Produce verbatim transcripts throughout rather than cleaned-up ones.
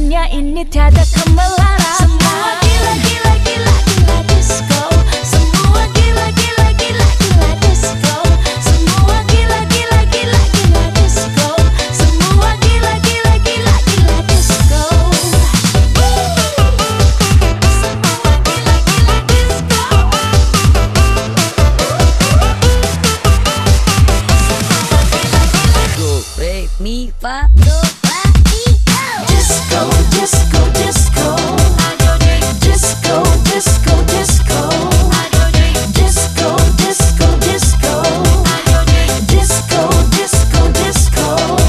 dunia ini tiada kemelaratan. Semua gila gila gila gila disco. Semua gila gila gila gila disco. Semua gila gila gila gila disco. Semua gila gila gila gila disco. Go, re, mi, fa, do, la, mi, go. Disco, disco, disco. Disco, disco, disco. Disco, disco, disco. Disco, disco, disco.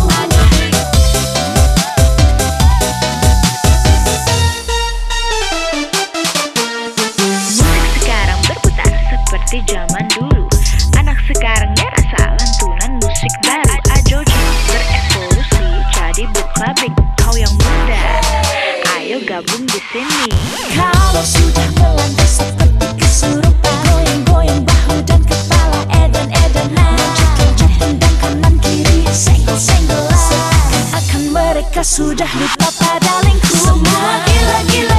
Musik sekarang berputar seperti zaman dulu. Anak sekarangnya rasa lantunan musik baru. Ajoji berevolusi jadi book clubbing. Kau yang muda, ayo gabung di sini. Kalau sudah melandai seperti kesurupan, goyang-goyang bahu dan kepala, edan-edanan, jepit-jepit tendang kanan kiri, senggol-senggolan. Akan mereka sudah lupa pada lingkungan. Semua gila-gila